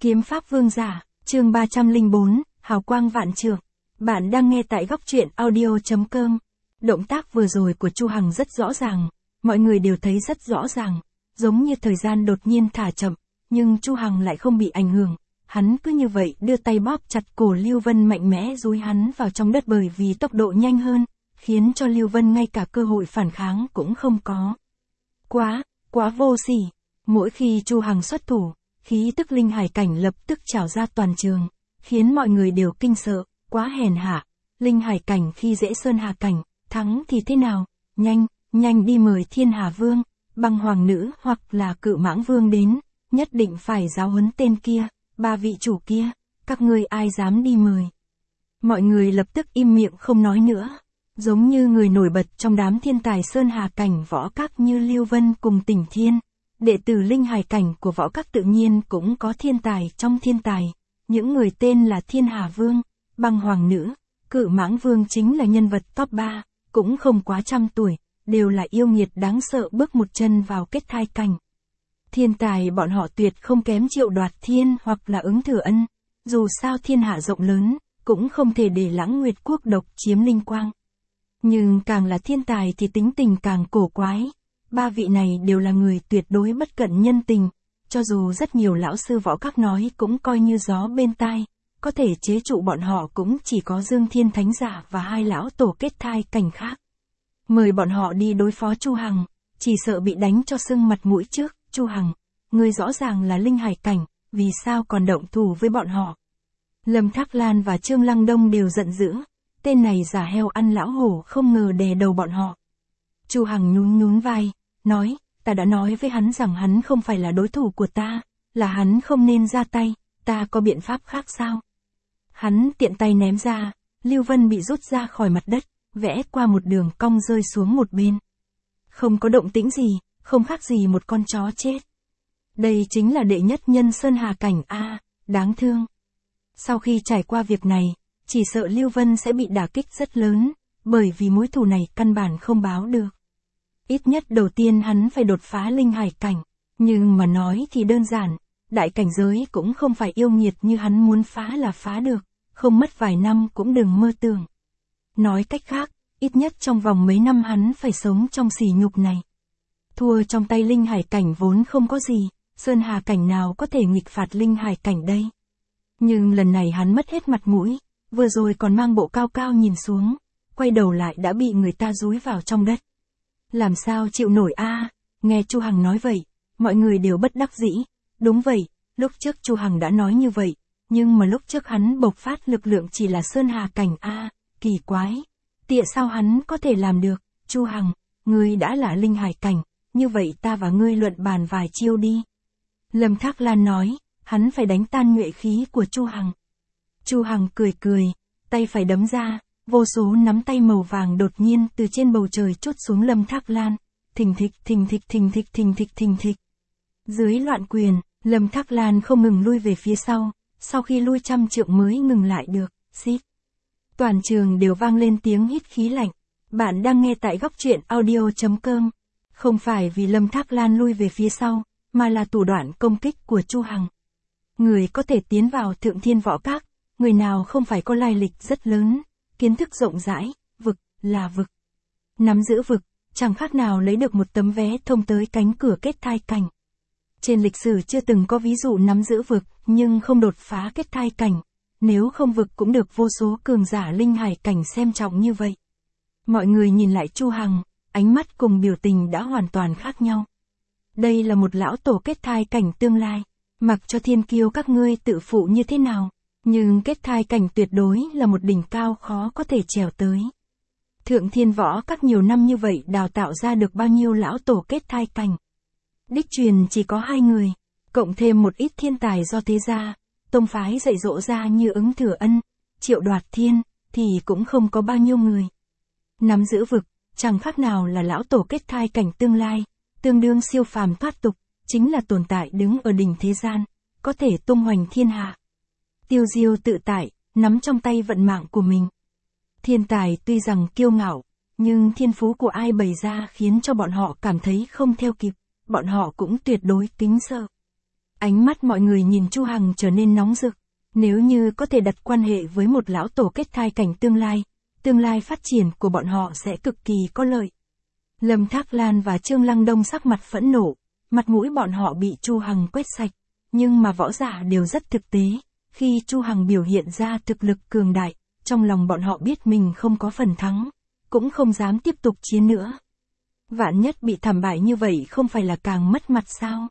Kiếm pháp vương giả, chương 304, hào quang vạn trượng. Bạn đang nghe tại góc truyện audio.com. Động tác vừa rồi của Chu Hằng rất rõ ràng, mọi người đều thấy rất rõ ràng, giống như thời gian đột nhiên thả chậm, nhưng Chu Hằng lại không bị ảnh hưởng. Hắn cứ như vậy đưa tay bóp chặt cổ Lưu Vân, mạnh mẽ dúi hắn vào trong đất, bởi vì tốc độ nhanh hơn, khiến cho Lưu Vân ngay cả cơ hội phản kháng cũng không có. Quá vô sỉ. Mỗi khi Chu Hằng xuất thủ, khí tức linh hải cảnh lập tức trào ra toàn trường, khiến mọi người đều kinh sợ, quá hèn hạ. Linh hải cảnh khi dễ sơn hà cảnh, thắng thì thế nào? Nhanh đi mời Thiên Hà Vương, Băng Hoàng Nữ hoặc là Cự Mãng Vương đến, nhất định phải giáo huấn tên kia, ba vị chủ kia, các ngươi ai dám đi mời. Mọi người lập tức im miệng không nói nữa, giống như người nổi bật trong đám thiên tài sơn hà cảnh võ các như Lưu Vân cùng Tỉnh Thiên. Đệ tử linh hải cảnh của võ các tự nhiên cũng có thiên tài trong thiên tài, những người tên là Thiên Hà Vương, Băng Hoàng Nữ, Cự Mãng Vương chính là nhân vật top 3, cũng không quá trăm tuổi, đều là yêu nghiệt đáng sợ, bước một chân vào kết thai cảnh. Thiên tài bọn họ tuyệt không kém Triệu Đoạt Thiên hoặc là Ứng Thừa Ân, dù sao thiên hạ rộng lớn, cũng không thể để Lãng Nguyệt Quốc độc chiếm linh quang. Nhưng càng là thiên tài thì tính tình càng cổ quái. Ba vị này đều là người tuyệt đối bất cận nhân tình, cho dù rất nhiều lão sư võ các nói cũng coi như gió bên tai, có thể chế trụ bọn họ cũng chỉ có Dương Thiên Thánh Giả và hai lão tổ kết thai cảnh khác. Mời bọn họ đi đối phó Chu Hằng, chỉ sợ bị đánh cho sưng mặt mũi trước. Chu Hằng, ngươi rõ ràng là linh hải cảnh, vì sao còn động thủ với bọn họ? Lâm Thác Lan và Trương Lăng Đông đều giận dữ, tên này giả heo ăn lão hổ, không ngờ đè đầu bọn họ. Chu Hằng nhún vai, nói, ta đã nói với hắn rằng hắn không phải là đối thủ của ta, là hắn không nên ra tay, ta có biện pháp khác sao? Hắn tiện tay ném ra, Lưu Vân bị rút ra khỏi mặt đất, vẽ qua một đường cong rơi xuống một bên. Không có động tĩnh gì, không khác gì một con chó chết. Đây chính là đệ nhất nhân sơn hà cảnh a, đáng thương. Sau khi trải qua việc này, chỉ sợ Lưu Vân sẽ bị đả kích rất lớn, bởi vì mối thù này căn bản không báo được. Ít nhất đầu tiên hắn phải đột phá linh hải cảnh, nhưng mà nói thì đơn giản, đại cảnh giới cũng không phải yêu nghiệt như hắn muốn phá là phá được, không mất vài năm cũng đừng mơ tưởng. Nói cách khác, ít nhất trong vòng mấy năm hắn phải sống trong sỉ nhục này. Thua trong tay linh hải cảnh vốn không có gì, sơn hà cảnh nào có thể nghịch phạt linh hải cảnh đây. Nhưng lần này hắn mất hết mặt mũi, vừa rồi còn mang bộ cao cao nhìn xuống, quay đầu lại đã bị người ta dúi vào trong đất. Làm sao chịu nổi a? Nghe Chu Hằng nói vậy, mọi người đều bất đắc dĩ. Đúng vậy, lúc trước Chu Hằng đã nói như vậy, nhưng mà lúc trước hắn bộc phát lực lượng chỉ là sơn hà cảnh a, kỳ quái. Tịa sao hắn có thể làm được? Chu Hằng, ngươi đã là linh hải cảnh, như vậy ta và ngươi luận bàn vài chiêu đi. Lâm Thác Lan nói, hắn phải đánh tan nhuệ khí của Chu Hằng. Chu Hằng cười, tay phải đấm ra, vô số nắm tay màu vàng đột nhiên từ trên bầu trời trút xuống Lâm Thác Lan, thình thịch. Dưới loạn quyền, Lâm Thác Lan không ngừng lui về phía sau khi lui trăm trượng mới ngừng lại được. Xít. Toàn trường đều vang lên tiếng hít khí lạnh. Bạn đang nghe tại góc truyện audio.com. Không phải vì Lâm Thác Lan lui về phía sau, mà là thủ đoạn công kích của Chu Hằng. Người có thể tiến vào Thượng Thiên Võ Các, người nào không phải có lai lịch rất lớn, kiến thức rộng rãi, vực là vực. Nắm giữ vực, chẳng khác nào lấy được một tấm vé thông tới cánh cửa kết thai cảnh. Trên lịch sử chưa từng có ví dụ nắm giữ vực nhưng không đột phá kết thai cảnh, nếu không vực cũng được vô số cường giả linh hải cảnh xem trọng như vậy. Mọi người nhìn lại Chu Hằng, ánh mắt cùng biểu tình đã hoàn toàn khác nhau. Đây là một lão tổ kết thai cảnh tương lai, mặc cho thiên kiêu các ngươi tự phụ như thế nào, nhưng kết thai cảnh tuyệt đối là một đỉnh cao khó có thể trèo tới. Thượng Thiên Võ Các nhiều năm như vậy đào tạo ra được bao nhiêu lão tổ kết thai cảnh. Đích truyền chỉ có 2 người, cộng thêm một ít thiên tài do thế gia, tông phái dạy dỗ ra như Ứng Thừa Ân, Triệu Đoạt Thiên, thì cũng không có bao nhiêu người. Nắm giữ vực, chẳng khác nào là lão tổ kết thai cảnh tương lai, tương đương siêu phàm thoát tục, chính là tồn tại đứng ở đỉnh thế gian, có thể tung hoành thiên hạ. Tiêu diêu tự tại, nắm trong tay vận mạng của mình. Thiên tài tuy rằng kiêu ngạo, nhưng thiên phú của ai bày ra khiến cho bọn họ cảm thấy không theo kịp, bọn họ cũng tuyệt đối kính sợ. Ánh mắt mọi người nhìn Chu Hằng trở nên nóng rực. Nếu như có thể đặt quan hệ với một lão tổ kết thai cảnh tương lai phát triển của bọn họ sẽ cực kỳ có lợi. Lâm Thác Lan và Trương Lăng Đông sắc mặt phẫn nộ, mặt mũi bọn họ bị Chu Hằng quét sạch, nhưng mà võ giả đều rất thực tế, khi Chu Hằng biểu hiện ra thực lực cường đại, trong lòng bọn họ biết mình không có phần thắng, cũng không dám tiếp tục chiến nữa. Vạn nhất bị thảm bại như vậy không phải là càng mất mặt sao?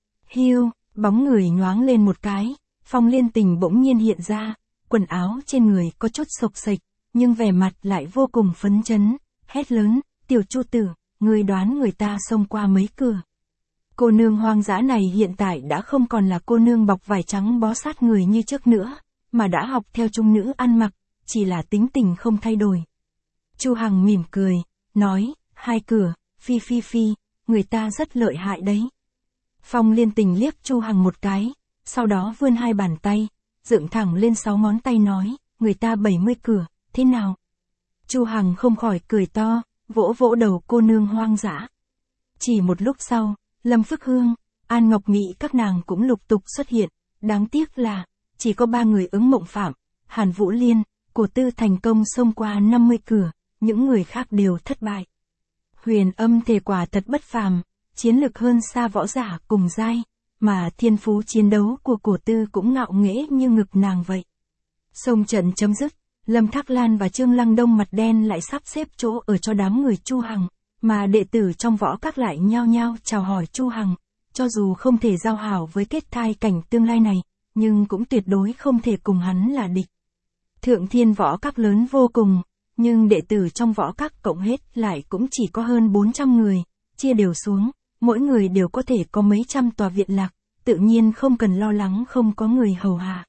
Hiu, bóng người nhoáng lên một cái, Phong Liên Tình bỗng nhiên hiện ra, quần áo trên người có chút xộc xệch, nhưng vẻ mặt lại vô cùng phấn chấn, hét lớn, tiểu Chu tử, ngươi đoán người ta xông qua mấy cửa. Cô nương hoang dã này hiện tại đã không còn là cô nương bọc vải trắng bó sát người như trước nữa, mà đã học theo trung nữ ăn mặc, chỉ là tính tình không thay đổi. Chu Hằng mỉm cười, nói, 2 cửa, phi, người ta rất lợi hại đấy. Phong Liên Tình liếc Chu Hằng một cái, sau đó vươn 2 bàn tay, dựng thẳng lên 6 ngón tay nói, người ta 70 cửa, thế nào? Chu Hằng không khỏi cười to, vỗ vỗ đầu cô nương hoang dã. Chỉ một lúc sau, Lâm Phước Hương, An Ngọc Nghị các nàng cũng lục tục xuất hiện, đáng tiếc là, chỉ có 3 người ứng mộng phạm, Hàn Vũ Liên, Cổ Tư thành công xông qua 50 cửa, những người khác đều thất bại. Huyền Âm thể quả thật bất phàm, chiến lực hơn xa võ giả cùng giai, mà thiên phú chiến đấu của Cổ Tư cũng ngạo nghễ như ngực nàng vậy. Xông trận chấm dứt, Lâm Thác Lan và Trương Lăng Đông mặt đen lại sắp xếp chỗ ở cho đám người Chu Hằng, mà đệ tử trong võ các lại nhao nhao chào hỏi Chu Hằng, cho dù không thể giao hảo với kết thai cảnh tương lai này, nhưng cũng tuyệt đối không thể cùng hắn là địch. Thượng Thiên võ các lớn vô cùng, nhưng đệ tử trong võ các cộng hết lại cũng chỉ có hơn 400 người, chia đều xuống, mỗi người đều có thể có mấy trăm tòa viện lạc, tự nhiên không cần lo lắng không có người hầu hạ.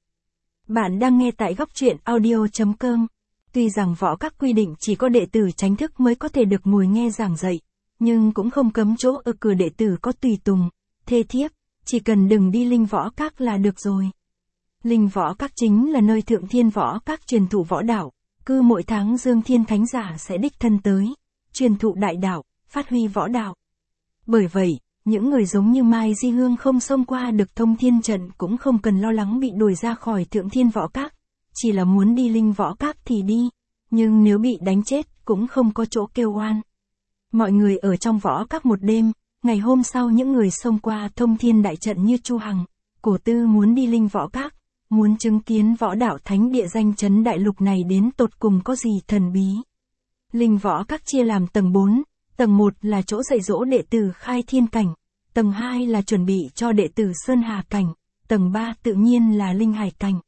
Bạn đang nghe tại góc truyện audio.com. Tuy rằng võ các quy định chỉ có đệ tử chính thức mới có thể được ngồi nghe giảng dạy, nhưng cũng không cấm chỗ ở cửa đệ tử có tùy tùng, thê thiếp, chỉ cần đừng đi linh võ các là được rồi. Linh võ các chính là nơi Thượng Thiên võ các truyền thụ võ đạo, cứ mỗi tháng Dương Thiên Thánh Giả sẽ đích thân tới, truyền thụ đại đạo, phát huy võ đạo. Bởi vậy, những người giống như Mai Di Hương không xông qua được Thông Thiên trận cũng không cần lo lắng bị đuổi ra khỏi Thượng Thiên võ các, chỉ là muốn đi linh võ các thì đi, nhưng nếu bị đánh chết cũng không có chỗ kêu oan. Mọi người ở trong võ các một đêm, ngày hôm sau những người xông qua Thông Thiên đại trận như Chu Hằng, Cổ Tư muốn đi linh võ các, muốn chứng kiến võ đạo thánh địa danh chấn đại lục này đến tột cùng có gì thần bí. Linh võ các chia làm tầng 4, tầng 1 là chỗ dạy dỗ đệ tử khai thiên cảnh, tầng 2 là chuẩn bị cho đệ tử sơn hà cảnh, tầng 3 tự nhiên là linh hải cảnh.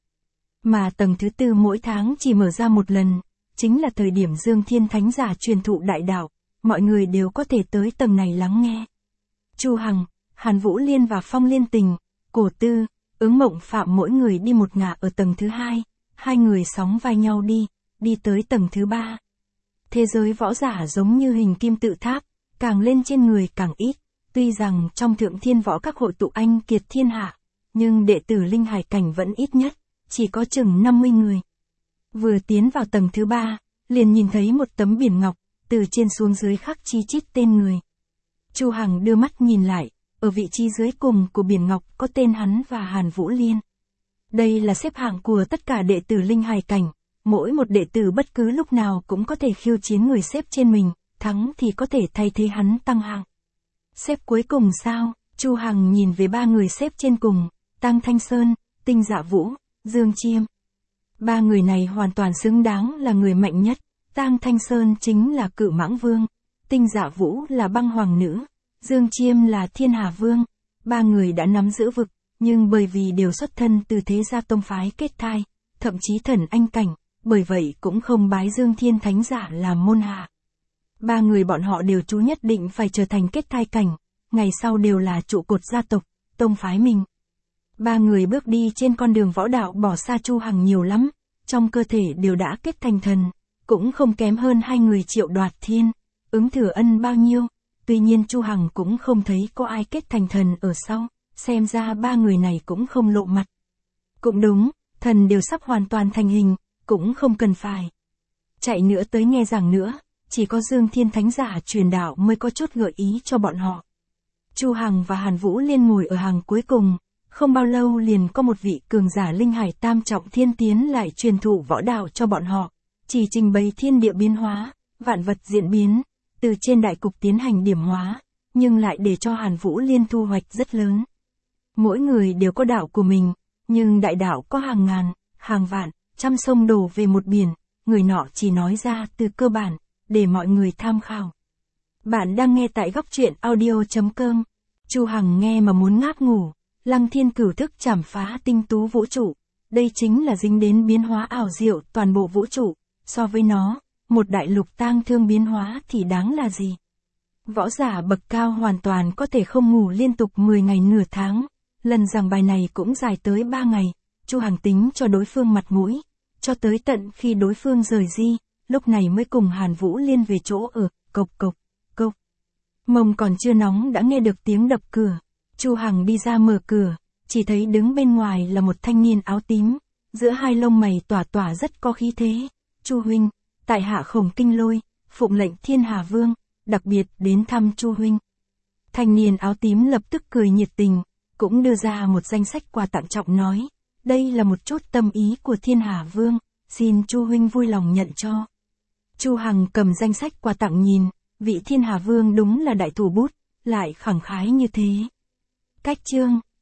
Mà tầng thứ 4 mỗi tháng chỉ mở ra một lần, chính là thời điểm Dương Thiên Thánh Giả truyền thụ đại đạo, mọi người đều có thể tới tầng này lắng nghe. Chu Hằng, Hàn Vũ Liên và Phong Liên Tình, Cổ Tư, Ứng Mộng Phạm mỗi người đi một ngả ở tầng thứ 2, 2 người sóng vai nhau đi tới tầng thứ 3. Thế giới võ giả giống như hình kim tự tháp, càng lên trên người càng ít, tuy rằng trong Thượng Thiên võ các hội tụ anh kiệt thiên hạ, nhưng đệ tử linh hải cảnh vẫn ít nhất, chỉ có chừng 50 người. Vừa tiến vào tầng thứ 3, liền nhìn thấy một tấm biển ngọc, từ trên xuống dưới khắc chi chít tên người. Chu Hằng đưa mắt nhìn lại, ở vị trí dưới cùng của biển ngọc có tên hắn và Hàn Vũ Liên. Đây là xếp hạng của tất cả đệ tử linh hải cảnh, mỗi một đệ tử bất cứ lúc nào cũng có thể khiêu chiến người xếp trên mình, thắng thì có thể thay thế hắn tăng hạng. Xếp cuối cùng sao? Chu Hằng nhìn về 3 người xếp trên cùng, Tang Thanh Sơn, Tinh Dạ Vũ, Dương Chiêm. 3 người này hoàn toàn xứng đáng là người mạnh nhất, Tang Thanh Sơn chính là Cự Mãng Vương, Tinh Dạ Vũ là Băng Hoàng Nữ, Dương Chiêm là Thiên Hà Vương. 3 người đã nắm giữ vực, nhưng bởi vì đều xuất thân từ thế gia tông phái kết thai, thậm chí thần anh cảnh, bởi vậy cũng không bái Dương Thiên Thánh Giả làm môn hạ. 3 người bọn họ đều chú nhất định phải trở thành kết thai cảnh, ngày sau đều là trụ cột gia tộc, tông phái mình. 3 người bước đi trên con đường võ đạo bỏ xa Chu Hằng nhiều lắm, trong cơ thể đều đã kết thành thần, cũng không kém hơn 2 người Triệu Đoạt Thiên, Ứng Thừa Ân bao nhiêu, tuy nhiên Chu Hằng cũng không thấy có ai kết thành thần ở sau, xem ra 3 người này cũng không lộ mặt. Cũng đúng, thần đều sắp hoàn toàn thành hình, cũng không cần phải chạy nữa tới nghe giảng nữa, chỉ có Dương Thiên Thánh Giả truyền đạo mới có chút gợi ý cho bọn họ. Chu Hằng và Hàn Vũ Liên ngồi ở hàng cuối cùng, Không bao lâu liền có một vị cường giả linh hải tam trọng thiên tiến lại truyền thụ võ đạo cho bọn họ, chỉ trình bày thiên địa biến hóa, vạn vật diễn biến, từ trên đại cục tiến hành điểm hóa, nhưng lại để cho Hàn Vũ Liên thu hoạch rất lớn. Mỗi người đều có đạo của mình, nhưng đại đạo có hàng ngàn, hàng vạn, trăm sông đổ về một biển, người nọ chỉ nói ra từ cơ bản, để mọi người tham khảo. Bạn đang nghe tại góc truyện audio.com. Chu Hằng nghe mà muốn ngáp ngủ. Lăng Thiên Cửu thức chảm phá tinh tú vũ trụ. Đây chính là dính đến biến hóa ảo diệu toàn bộ vũ trụ. So với nó, một đại lục tang thương biến hóa thì đáng là gì? Võ giả bậc cao hoàn toàn có thể không ngủ liên tục 10 ngày nửa tháng. Lần giảng bài này cũng dài tới 3 ngày. Chu Hằng tính cho đối phương mặt mũi. Cho tới tận khi đối phương rời đi, lúc này mới cùng Hàn Vũ Liên về chỗ ở, cộc cộc, cộc. Mông còn chưa nóng đã nghe được tiếng đập cửa. Chu Hằng đi ra mở cửa, chỉ thấy đứng bên ngoài là một thanh niên áo tím, giữa hai lông mày tỏa tỏa rất có khí thế. Chu huynh, tại hạ Khổng Kinh Lôi, phụng lệnh Thiên Hà Vương, đặc biệt đến thăm Chu huynh. Thanh niên áo tím lập tức cười nhiệt tình, cũng đưa ra một danh sách quà tặng trọng nói, đây là một chút tâm ý của Thiên Hà Vương, xin Chu huynh vui lòng nhận cho. Chu Hằng cầm danh sách quà tặng nhìn, vị Thiên Hà Vương đúng là đại thủ bút, lại khẳng khái như thế. Cách chương